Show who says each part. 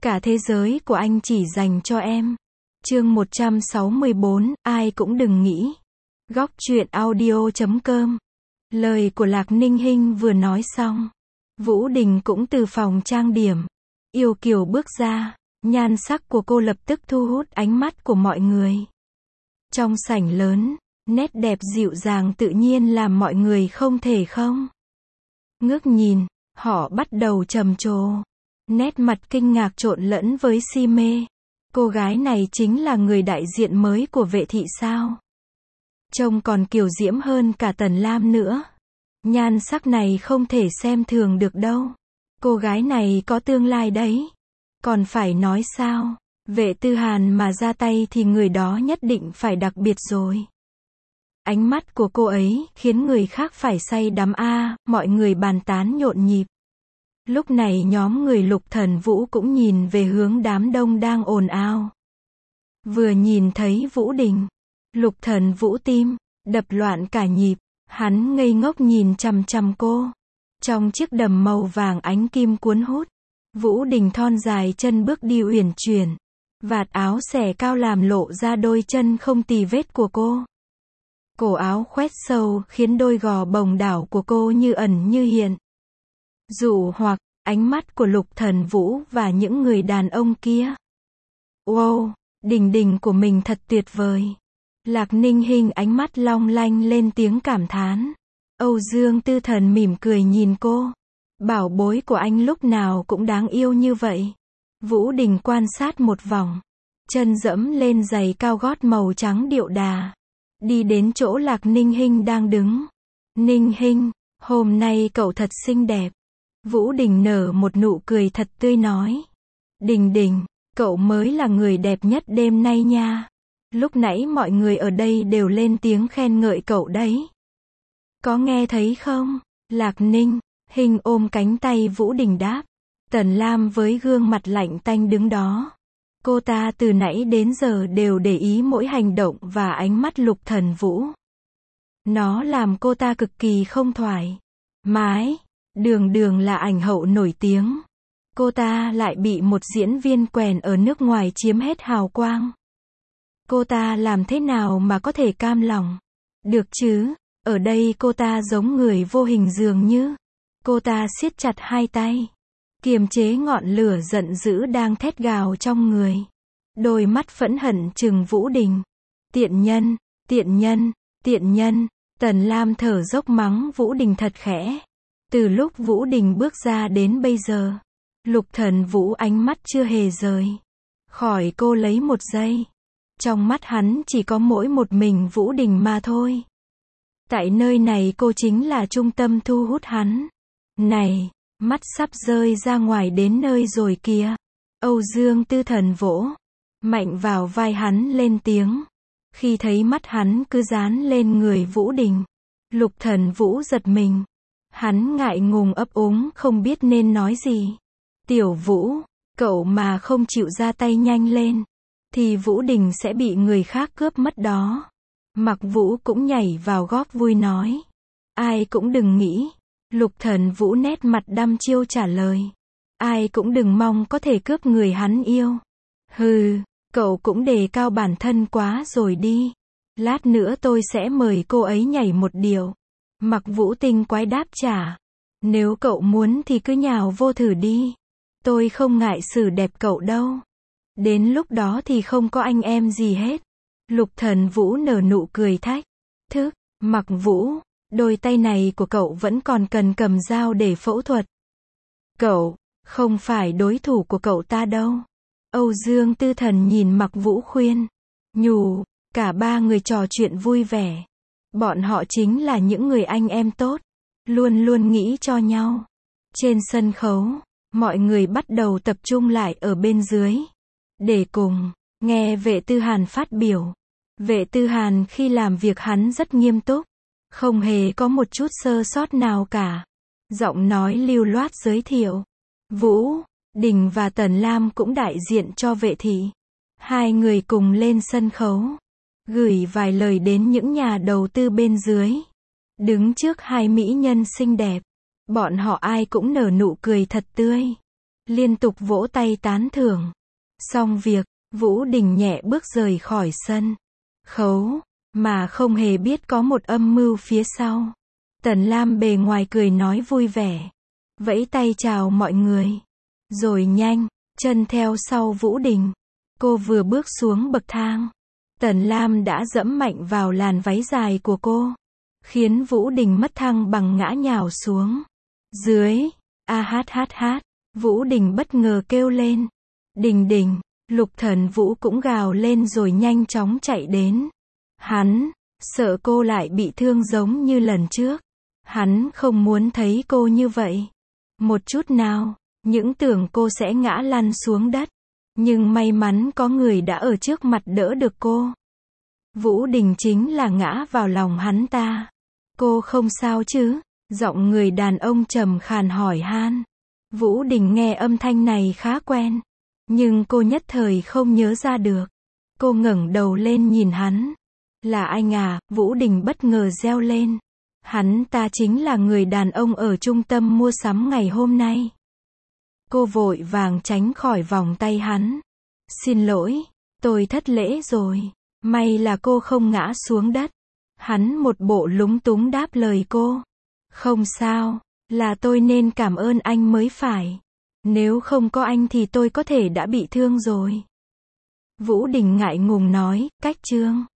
Speaker 1: Cả thế giới của anh chỉ dành cho em. Chương 164, ai cũng đừng nghĩ. Góc truyện audio.com. Lời của Lạc Ninh Hinh vừa nói xong, Vũ Đình cũng từ phòng trang điểm yêu kiều bước ra. Nhan sắc của cô lập tức thu hút ánh mắt của mọi người. Trong sảnh lớn, nét đẹp dịu dàng tự nhiên làm mọi người không thể không ngước nhìn. Họ bắt đầu trầm trồ, nét mặt kinh ngạc trộn lẫn với si mê. Cô gái này chính là người đại diện mới của Vệ thị sao? Trông còn kiều diễm hơn cả Tần Lam nữa. Nhan sắc này không thể xem thường được đâu. Cô gái này có tương lai đấy. Còn phải nói sao? Vệ Tư Hàn mà ra tay thì người đó nhất định phải đặc biệt rồi. Ánh mắt của cô ấy khiến người khác phải say đắm a, mọi người bàn tán nhộn nhịp. Lúc này nhóm người Lục Thần Vũ cũng nhìn về hướng đám đông đang ồn ào. Vừa nhìn thấy Vũ Đình, Lục Thần Vũ tim đập loạn cả nhịp, hắn ngây ngốc nhìn chằm chằm cô. Trong chiếc đầm màu vàng ánh kim cuốn hút, Vũ Đình thon dài chân bước đi uyển chuyển, vạt áo xẻ cao làm lộ ra đôi chân không tì vết của cô. Cổ áo khoét sâu khiến đôi gò bồng đảo của cô như ẩn như hiện. Dụ hoặc ánh mắt của Lục Thần Vũ và những người đàn ông kia. Wow, Đình Đình của mình thật tuyệt vời. Lạc Ninh Hinh ánh mắt long lanh lên tiếng cảm thán. Âu Dương Tư Thần mỉm cười nhìn cô. Bảo bối của anh lúc nào cũng đáng yêu như vậy. Vũ Đình quan sát một vòng, chân dẫm lên giày cao gót màu trắng điệu đà, đi đến chỗ Lạc Ninh Hinh đang đứng. Ninh Hinh, hôm nay cậu thật xinh đẹp. Vũ Đình nở một nụ cười thật tươi nói. Đình Đình, cậu mới là người đẹp nhất đêm nay nha. Lúc nãy mọi người ở đây đều lên tiếng khen ngợi cậu đấy. Có nghe thấy không? Lạc Ninh Hinh ôm cánh tay Vũ Đình đáp. Tần Lam với gương mặt lạnh tanh đứng đó. Cô ta từ nãy đến giờ đều để ý mỗi hành động và ánh mắt Lục Thần Vũ. Nó làm cô ta cực kỳ không thoải mái. Đường Đường là ảnh hậu nổi tiếng. Cô ta lại bị một diễn viên quèn ở nước ngoài chiếm hết hào quang. Cô ta làm thế nào mà có thể cam lòng? Được chứ, ở đây cô ta giống người vô hình dường như. Cô ta siết chặt hai tay, kiềm chế ngọn lửa giận dữ đang thét gào trong người. Đôi mắt phẫn hận trừng Vũ Đình. Tiện nhân, tiện nhân, tiện nhân. Tần Lam thở dốc mắng Vũ Đình thật khẽ. Từ lúc Vũ Đình bước ra đến bây giờ, Lục Thần Vũ ánh mắt chưa hề rời khỏi cô lấy một giây. Trong mắt hắn chỉ có mỗi một mình Vũ Đình mà thôi. Tại nơi này cô chính là trung tâm thu hút hắn. Này, mắt sắp rơi ra ngoài đến nơi rồi kìa. Âu Dương Tư Thần vỗ mạnh vào vai hắn lên tiếng. Khi thấy mắt hắn cứ dán lên người Vũ Đình, Lục Thần Vũ giật mình. Hắn ngại ngùng ấp úng không biết nên nói gì. Tiểu Vũ, cậu mà không chịu ra tay nhanh lên, thì Vũ Đình sẽ bị người khác cướp mất đó. Mặc Vũ cũng nhảy vào góp vui nói. Ai cũng đừng nghĩ. Lục Thần Vũ nét mặt đăm chiêu trả lời. Ai cũng đừng mong có thể cướp người hắn yêu. Hừ, cậu cũng đề cao bản thân quá rồi đi. Lát nữa tôi sẽ mời cô ấy nhảy một điệu. Mặc Vũ tinh quái đáp trả. Nếu cậu muốn thì cứ nhào vô thử đi. Tôi không ngại xử đẹp cậu đâu. Đến lúc đó thì không có anh em gì hết. Lục Thần Vũ nở nụ cười thách thức. Mặc Vũ, đôi tay này của cậu vẫn còn cần cầm dao để phẫu thuật. Cậu không phải đối thủ của cậu ta đâu. Âu Dương Tư Thần nhìn Mặc Vũ khuyên nhủ. Cả ba người trò chuyện vui vẻ. Bọn họ chính là những người anh em tốt, luôn luôn nghĩ cho nhau. Trên sân khấu, mọi người bắt đầu tập trung lại ở bên dưới để cùng nghe Vệ Tư Hàn phát biểu. Vệ Tư Hàn khi làm việc hắn rất nghiêm túc, không hề có một chút sơ sót nào cả. Giọng nói lưu loát giới thiệu. Vũ Đình và Tần Lam cũng đại diện cho Vệ thị. Hai người cùng lên sân khấu, gửi vài lời đến những nhà đầu tư bên dưới. Đứng trước hai mỹ nhân xinh đẹp, bọn họ ai cũng nở nụ cười thật tươi. liên tục vỗ tay tán thưởng. Xong việc, Vũ Đình nhẹ bước rời khỏi sân khấu, mà không hề biết có một âm mưu phía sau. Tần Lam bề ngoài cười nói vui vẻ, vẫy tay chào mọi người, rồi nhanh chân theo sau Vũ Đình. Cô vừa bước xuống bậc thang, Tần Lam đã dẫm mạnh vào làn váy dài của cô, khiến Vũ Đình mất thăng bằng ngã nhào xuống. Dưới, a hát hát hát, Vũ Đình bất ngờ kêu lên. Đình Đình, Lục Thần Vũ cũng gào lên rồi nhanh chóng chạy đến. Hắn sợ cô lại bị thương giống như lần trước. Hắn không muốn thấy cô như vậy một chút nào, những tưởng cô sẽ ngã lăn xuống đất. Nhưng may mắn có người đã ở trước mặt đỡ được cô. Vũ Đình chính là ngã vào lòng hắn ta. Cô không sao chứ? Giọng người đàn ông trầm khàn hỏi han. Vũ Đình nghe âm thanh này khá quen, nhưng cô nhất thời không nhớ ra được. Cô ngẩng đầu lên nhìn hắn. Là anh à? Vũ Đình bất ngờ reo lên. Hắn ta chính là người đàn ông ở trung tâm mua sắm ngày hôm nay. Cô vội vàng tránh khỏi vòng tay hắn. Xin lỗi, tôi thất lễ rồi. May là cô không ngã xuống đất. Hắn một bộ lúng túng đáp lời cô. Không sao, là tôi nên cảm ơn anh mới phải. Nếu không có anh thì tôi có thể đã bị thương rồi. Vũ Đình ngại ngùng nói, cách chương.